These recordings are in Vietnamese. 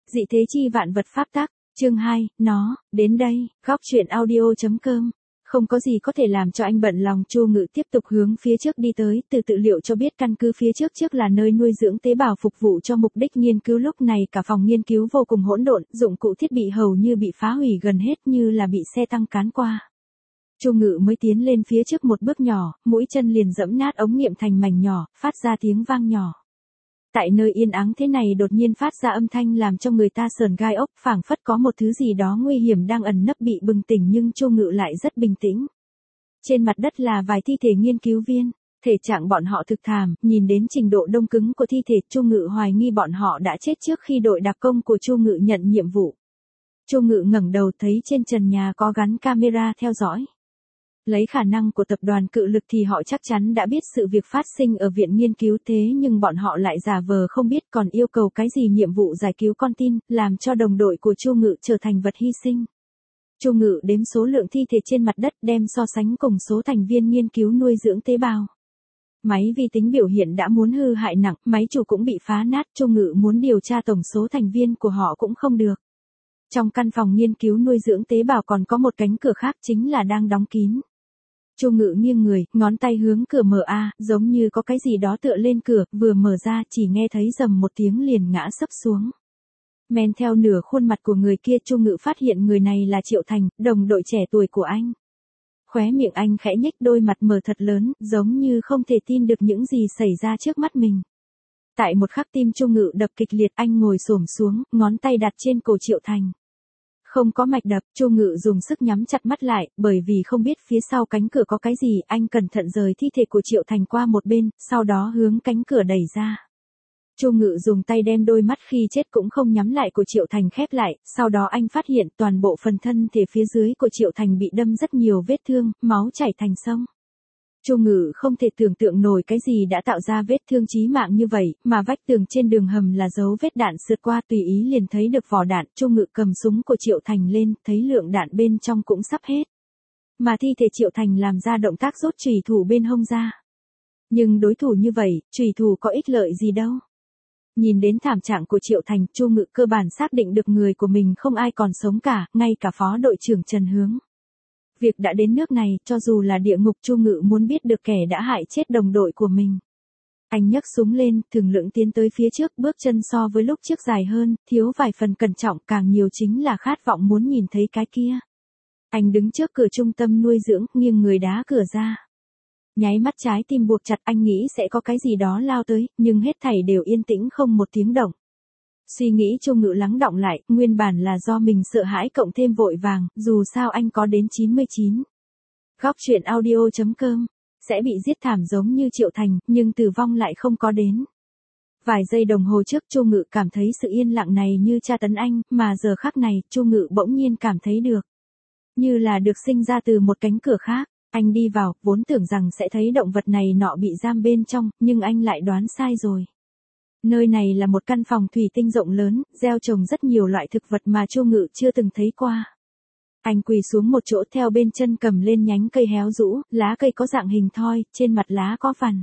Dị thế chi vạn vật pháp tắc, chương 2, nó, đến đây, góc truyện audio.com. Không có gì có thể làm cho anh bận lòng. Chu Ngự tiếp tục hướng phía trước đi tới, từ tự liệu cho biết căn cứ phía trước là nơi nuôi dưỡng tế bào phục vụ cho mục đích nghiên cứu. Lúc này cả phòng nghiên cứu vô cùng hỗn độn, dụng cụ thiết bị hầu như bị phá hủy gần hết, như là bị xe tăng cán qua. Chu Ngự mới tiến lên phía trước một bước nhỏ, mũi chân liền giẫm nát ống nghiệm thành mảnh nhỏ, phát ra tiếng vang nhỏ. Tại nơi yên ắng thế này đột nhiên phát ra âm thanh làm cho người ta sởn gai ốc, phảng phất có một thứ gì đó nguy hiểm đang ẩn nấp bị bừng tỉnh, nhưng Chu Ngự lại rất bình tĩnh. Trên mặt đất là vài thi thể nghiên cứu viên, thể trạng bọn họ thực thảm, nhìn đến trình độ đông cứng của thi thể, Chu Ngự hoài nghi bọn họ đã chết trước khi đội đặc công của Chu Ngự nhận nhiệm vụ. Chu Ngự ngẩng đầu thấy trên trần nhà có gắn camera theo dõi. Lấy khả năng của tập đoàn Cự Lực thì họ chắc chắn đã biết sự việc phát sinh ở viện nghiên cứu, thế nhưng bọn họ lại giả vờ không biết, còn yêu cầu cái gì nhiệm vụ giải cứu con tin, làm cho đồng đội của Chu Ngự trở thành vật hy sinh. Chu Ngự đếm số lượng thi thể trên mặt đất, đem so sánh cùng số thành viên nghiên cứu nuôi dưỡng tế bào. Máy vi tính biểu hiện đã muốn hư hại nặng, máy chủ cũng bị phá nát, Chu Ngự muốn điều tra tổng số thành viên của họ cũng không được. Trong căn phòng nghiên cứu nuôi dưỡng tế bào còn có một cánh cửa khác, chính là đang đóng kín. Chu Ngự nghiêng người, ngón tay hướng cửa mở giống như có cái gì đó tựa lên cửa, vừa mở ra chỉ nghe thấy rầm một tiếng liền ngã sấp xuống. Men theo nửa khuôn mặt của người kia, Chu Ngự phát hiện người này là Triệu Thành, đồng đội trẻ tuổi của anh. Khóe miệng anh khẽ nhếch, đôi mặt mở thật lớn, giống như không thể tin được những gì xảy ra trước mắt mình. Tại một khắc tim Chu Ngự đập kịch liệt, anh ngồi xổm xuống, ngón tay đặt trên cổ Triệu Thành. Không có mạch đập, Chu Ngự dùng sức nhắm chặt mắt lại, bởi vì không biết phía sau cánh cửa có cái gì, anh cẩn thận rời thi thể của Triệu Thành qua một bên, sau đó hướng cánh cửa đẩy ra. Chu Ngự dùng tay đem đôi mắt khi chết cũng không nhắm lại của Triệu Thành khép lại, sau đó anh phát hiện toàn bộ phần thân thể phía dưới của Triệu Thành bị đâm rất nhiều vết thương, máu chảy thành sông. Chu Ngự không thể tưởng tượng nổi cái gì đã tạo ra vết thương chí mạng như vậy, mà vách tường trên đường hầm là dấu vết đạn sượt qua, tùy ý liền thấy được vỏ đạn. Chu Ngự cầm súng của Triệu Thành lên, thấy lượng đạn bên trong cũng sắp hết. Mà thi thể Triệu Thành làm ra động tác rút chùy thủ bên hông ra. Nhưng đối thủ như vậy, chùy thủ có ích lợi gì đâu. Nhìn đến thảm trạng của Triệu Thành, Chu Ngự cơ bản xác định được người của mình không ai còn sống cả, ngay cả phó đội trưởng Trần Hướng. Việc đã đến nước này, cho dù là địa ngục, Chu Ngự muốn biết được kẻ đã hại chết đồng đội của mình. Anh nhấc súng lên, thường lượng tiến tới phía trước, bước chân so với lúc trước dài hơn, thiếu vài phần cẩn trọng, càng nhiều chính là khát vọng muốn nhìn thấy cái kia. Anh đứng trước cửa trung tâm nuôi dưỡng, nghiêng người đá cửa ra. Nháy mắt trái tim buộc chặt, anh nghĩ sẽ có cái gì đó lao tới, nhưng hết thảy đều yên tĩnh không một tiếng động. Suy nghĩ Chu Ngự lắng đọng lại, nguyên bản là do mình sợ hãi cộng thêm vội vàng, dù sao anh có đến 99. Góc truyện audio.com, sẽ bị giết thảm giống như Triệu Thành, nhưng tử vong lại không có đến. Vài giây đồng hồ trước Chu Ngự cảm thấy sự yên lặng này như tra tấn anh, mà giờ khắc này, Chu Ngự bỗng nhiên cảm thấy được. Như là được sinh ra từ một cánh cửa khác, anh đi vào, vốn tưởng rằng sẽ thấy động vật này nọ bị giam bên trong, nhưng anh lại đoán sai rồi. Nơi này là một căn phòng thủy tinh rộng lớn, gieo trồng rất nhiều loại thực vật mà Chu Ngự chưa từng thấy qua. Anh quỳ xuống một chỗ, theo bên chân cầm lên nhánh cây héo rũ, lá cây có dạng hình thoi, trên mặt lá có vằn.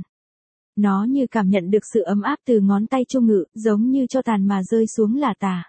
Nó như cảm nhận được sự ấm áp từ ngón tay Chu Ngự, giống như cho tàn mà rơi xuống lả tả.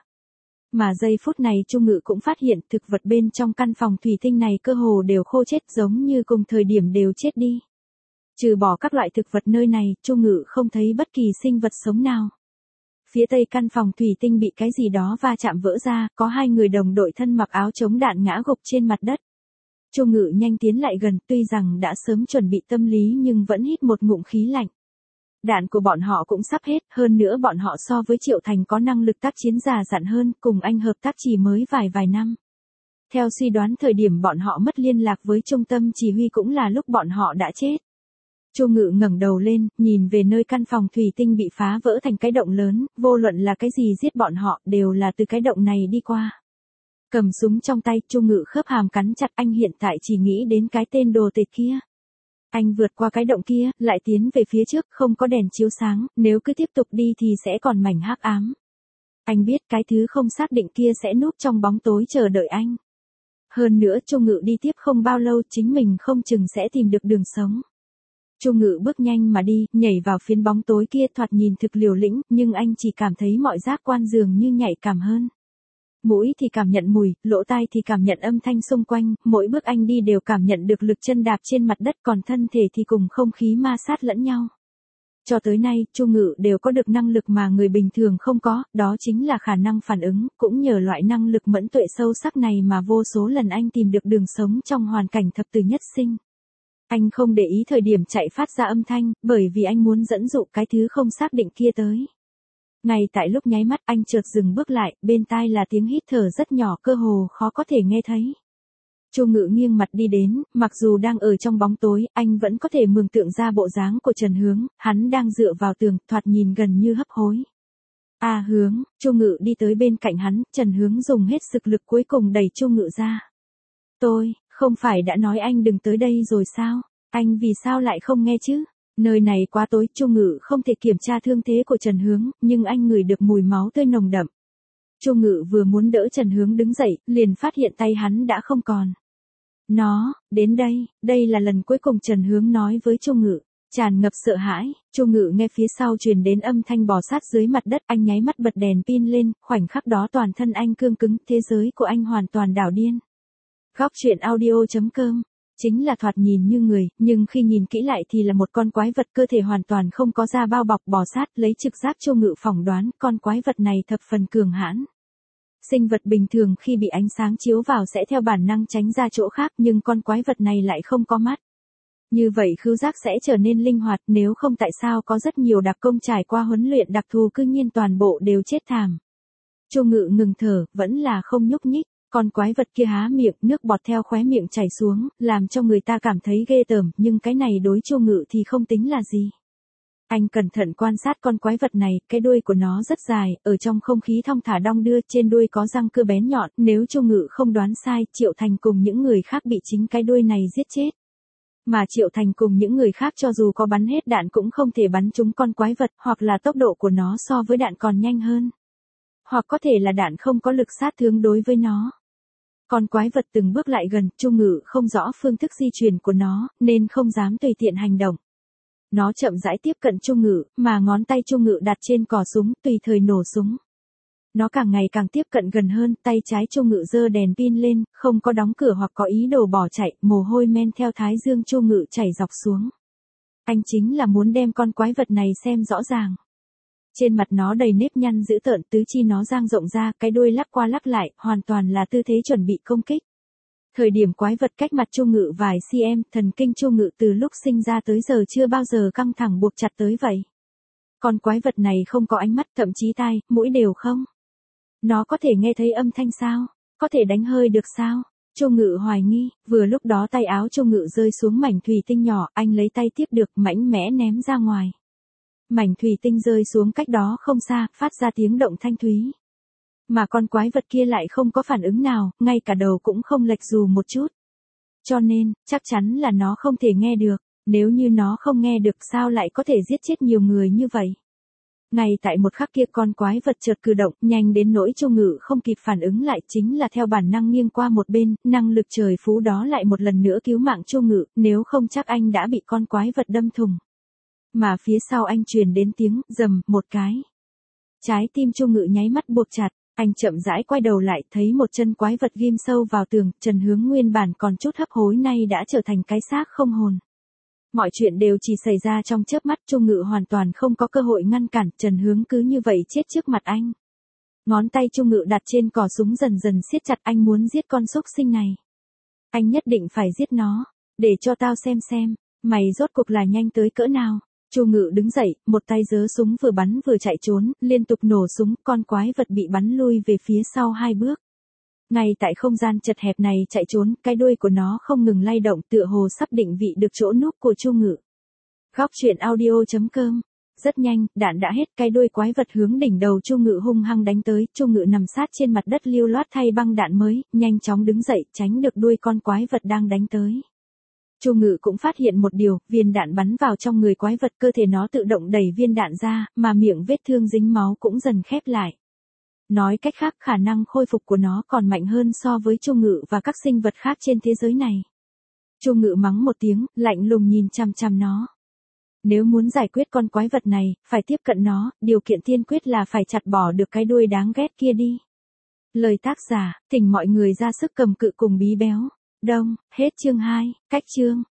Mà giây phút này Chu Ngự cũng phát hiện thực vật bên trong căn phòng thủy tinh này cơ hồ đều khô chết, giống như cùng thời điểm đều chết đi. Trừ bỏ các loại thực vật nơi này, Chu Ngự không thấy bất kỳ sinh vật sống nào. Phía tây căn phòng thủy tinh bị cái gì đó va chạm vỡ ra, có hai người đồng đội thân mặc áo chống đạn ngã gục trên mặt đất. Chu Ngự nhanh tiến lại gần, tuy rằng đã sớm chuẩn bị tâm lý nhưng vẫn hít một ngụm khí lạnh. Đạn của bọn họ cũng sắp hết, hơn nữa bọn họ so với Triệu Thành có năng lực tác chiến già dặn hơn, cùng anh hợp tác chỉ mới vài năm. Theo suy đoán thời điểm bọn họ mất liên lạc với trung tâm chỉ huy cũng là lúc bọn họ đã chết. Chu Ngự ngẩng đầu lên, nhìn về nơi căn phòng thủy tinh bị phá vỡ thành cái động lớn, vô luận là cái gì giết bọn họ, đều là từ cái động này đi qua. Cầm súng trong tay, Chu Ngự khớp hàm cắn chặt, anh hiện tại chỉ nghĩ đến cái tên đồ tể kia. Anh vượt qua cái động kia, lại tiến về phía trước, không có đèn chiếu sáng, nếu cứ tiếp tục đi thì sẽ còn mảnh hắc ám. Anh biết cái thứ không xác định kia sẽ núp trong bóng tối chờ đợi anh. Hơn nữa Chu Ngự đi tiếp không bao lâu, chính mình không chừng sẽ tìm được đường sống. Chu Ngự bước nhanh mà đi, nhảy vào phiến bóng tối kia, thoạt nhìn thực liều lĩnh, nhưng anh chỉ cảm thấy mọi giác quan dường như nhạy cảm hơn. Mũi thì cảm nhận mùi, lỗ tai thì cảm nhận âm thanh xung quanh, mỗi bước anh đi đều cảm nhận được lực chân đạp trên mặt đất, còn thân thể thì cùng không khí ma sát lẫn nhau. Cho tới nay, Chu Ngự đều có được năng lực mà người bình thường không có, đó chính là khả năng phản ứng, cũng nhờ loại năng lực mẫn tuệ sâu sắc này mà vô số lần anh tìm được đường sống trong hoàn cảnh thập tử nhất sinh. Anh không để ý thời điểm chạy phát ra âm thanh, bởi vì anh muốn dẫn dụ cái thứ không xác định kia tới. Ngay tại lúc nháy mắt anh chợt dừng bước lại, bên tai là tiếng hít thở rất nhỏ, cơ hồ khó có thể nghe thấy. Chu Ngự nghiêng mặt đi đến, mặc dù đang ở trong bóng tối, anh vẫn có thể mường tượng ra bộ dáng của Trần Hướng, hắn đang dựa vào tường, thoạt nhìn gần như hấp hối. À Hướng, Chu Ngự đi tới bên cạnh hắn, Trần Hướng dùng hết sức lực cuối cùng đẩy Chu Ngự ra. Tôi, không phải đã nói anh đừng tới đây rồi sao? Anh vì sao lại không nghe chứ? Nơi này quá tối, Chu Ngự không thể kiểm tra thương thế của Trần Hướng, nhưng anh ngửi được mùi máu tươi nồng đậm. Chu Ngự vừa muốn đỡ Trần Hướng đứng dậy, liền phát hiện tay hắn đã không còn. Nó, đến đây là lần cuối cùng Trần Hướng nói với Chu Ngự, tràn ngập sợ hãi. Chu Ngự nghe phía sau truyền đến âm thanh bò sát dưới mặt đất, anh nháy mắt bật đèn pin lên, khoảnh khắc đó toàn thân anh cương cứng, thế giới của anh hoàn toàn đảo điên. Góc truyện audio.com. Chính là thoạt nhìn như người, nhưng khi nhìn kỹ lại thì là một con quái vật, cơ thể hoàn toàn không có da bao bọc, bò sát, lấy trực giác Chu Ngự phỏng đoán, con quái vật này thập phần cường hãn. Sinh vật bình thường khi bị ánh sáng chiếu vào sẽ theo bản năng tránh ra chỗ khác, nhưng con quái vật này lại không có mắt. Như vậy khứu giác sẽ trở nên linh hoạt, nếu không tại sao có rất nhiều đặc công trải qua huấn luyện đặc thù cư nhiên toàn bộ đều chết thảm. Chu Ngự ngừng thở, vẫn là không nhúc nhích. Con quái vật kia há miệng, nước bọt theo khóe miệng chảy xuống, làm cho người ta cảm thấy ghê tởm, nhưng cái này đối Chu Ngự thì không tính là gì. Anh cẩn thận quan sát con quái vật này, cái đuôi của nó rất dài, ở trong không khí thong thả đong đưa, trên đuôi có răng cưa bén nhọn, nếu Chu Ngự không đoán sai, Triệu Thành cùng những người khác bị chính cái đuôi này giết chết. Mà Triệu Thành cùng những người khác cho dù có bắn hết đạn cũng không thể bắn trúng con quái vật, hoặc là tốc độ của nó so với đạn còn nhanh hơn. Hoặc có thể là đạn không có lực sát thương đối với nó. Con quái vật từng bước lại gần, Chu Ngự không rõ phương thức di chuyển của nó, nên không dám tùy tiện hành động. Nó chậm rãi tiếp cận Chu Ngự, mà ngón tay Chu Ngự đặt trên cò súng, tùy thời nổ súng. Nó càng ngày càng tiếp cận gần hơn, tay trái Chu Ngự giơ đèn pin lên, không có đóng cửa hoặc có ý đồ bỏ chạy, mồ hôi men theo thái dương Chu Ngự chảy dọc xuống. Anh chính là muốn đem con quái vật này xem rõ ràng. Trên mặt nó đầy nếp nhăn dữ tợn, tứ chi nó dang rộng ra, cái đuôi lắc qua lắc lại, hoàn toàn là tư thế chuẩn bị công kích. Thời điểm quái vật cách mặt Chu Ngự vài cm, thần kinh Chu Ngự từ lúc sinh ra tới giờ chưa bao giờ căng thẳng buộc chặt tới vậy. Con quái vật này không có ánh mắt, thậm chí tai, mũi đều không. Nó có thể nghe thấy âm thanh sao? Có thể đánh hơi được sao? Chu Ngự hoài nghi, vừa lúc đó tay áo Chu Ngự rơi xuống mảnh thủy tinh nhỏ, anh lấy tay tiếp được, mạnh mẽ ném ra ngoài. Mảnh thủy tinh rơi xuống cách đó không xa, phát ra tiếng động thanh thúy. Mà con quái vật kia lại không có phản ứng nào, ngay cả đầu cũng không lệch dù một chút. Cho nên, chắc chắn là nó không thể nghe được, nếu như nó không nghe được sao lại có thể giết chết nhiều người như vậy. Ngay tại một khắc kia con quái vật chợt cử động, nhanh đến nỗi Chu Ngự không kịp phản ứng lại, chính là theo bản năng nghiêng qua một bên, năng lực trời phú đó lại một lần nữa cứu mạng Chu Ngự, nếu không chắc anh đã bị con quái vật đâm thủng. Mà phía sau anh truyền đến tiếng rầm một cái. Trái tim Chu Ngự nháy mắt buộc chặt, anh chậm rãi quay đầu lại, thấy một chân quái vật ghim sâu vào tường, Trần Hướng nguyên bản còn chút hấp hối nay đã trở thành cái xác không hồn. Mọi chuyện đều chỉ xảy ra trong chớp mắt, Chu Ngự hoàn toàn không có cơ hội ngăn cản, Trần Hướng cứ như vậy chết trước mặt anh. Ngón tay Chu Ngự đặt trên cò súng dần dần siết chặt, anh muốn giết con xúc sinh này. Anh nhất định phải giết nó, để cho tao xem, mày rốt cuộc là nhanh tới cỡ nào. Chu Ngự đứng dậy, một tay giơ súng vừa bắn vừa chạy trốn, liên tục nổ súng, con quái vật bị bắn lui về phía sau 2 bước. Ngay tại không gian chật hẹp này chạy trốn, cái đuôi của nó không ngừng lay động, tựa hồ sắp định vị được chỗ núp của Chu Ngự. Góc truyện audio.com. Rất nhanh, đạn đã hết, cái đuôi quái vật hướng đỉnh đầu Chu Ngự hung hăng đánh tới, Chu Ngự nằm sát trên mặt đất lưu loát thay băng đạn mới, nhanh chóng đứng dậy, tránh được đuôi con quái vật đang đánh tới. Chu Ngự cũng phát hiện một điều, viên đạn bắn vào trong người quái vật, cơ thể nó tự động đẩy viên đạn ra, mà miệng vết thương dính máu cũng dần khép lại. Nói cách khác, khả năng khôi phục của nó còn mạnh hơn so với Chu Ngự và các sinh vật khác trên thế giới này. Chu Ngự mắng một tiếng, lạnh lùng nhìn chằm chằm nó. Nếu muốn giải quyết con quái vật này, phải tiếp cận nó, điều kiện tiên quyết là phải chặt bỏ được cái đuôi đáng ghét kia đi. Lời tác giả, thỉnh mọi người ra sức cầm cự cùng Bí Béo. Đông, hết chương 2, cách chương.